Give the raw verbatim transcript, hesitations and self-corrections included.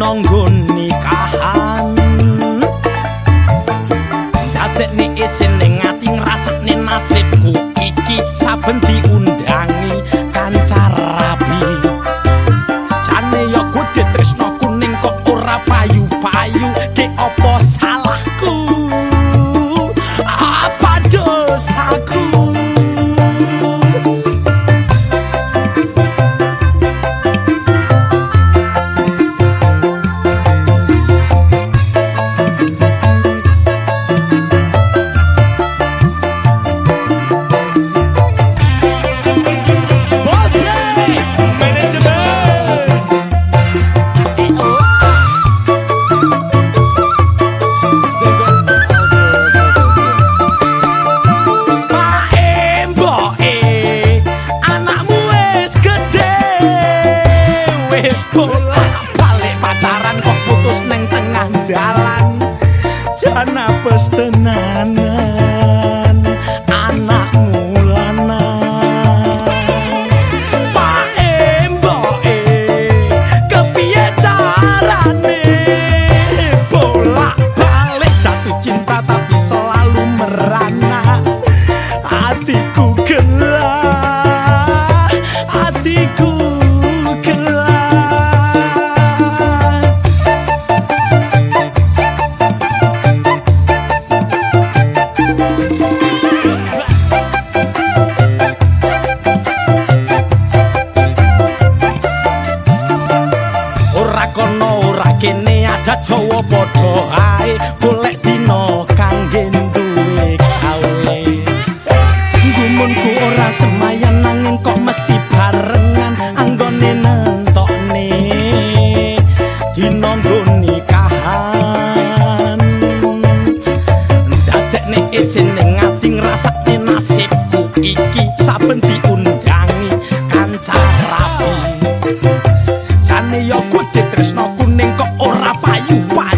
dinonggo nikahan dadekne isin ning ati ngrasakne nasibku iki saben diundangi kanca rabi jane ya kudu tresno kuning kok ora payu-payu ki apa salahku apa dosaku bolak-balik pacaran kok putus neng tengah dalan jan apes tenanan anakmu lanang Pak Emboke kepiye carane bolak-balik jatuh cinta tapi selalu merana hatiku gelah hatiku kene ada Jawa padha ae golek dina kangge duwe gawe gumunku ora semayan nanging kok mesti barengan anggone nentokne dina nikahan dadekne isin ning ati ngrasakne nasibku iki saben diundangi kanca rabi jane ya kudu tresno kuning kok ora payu-payu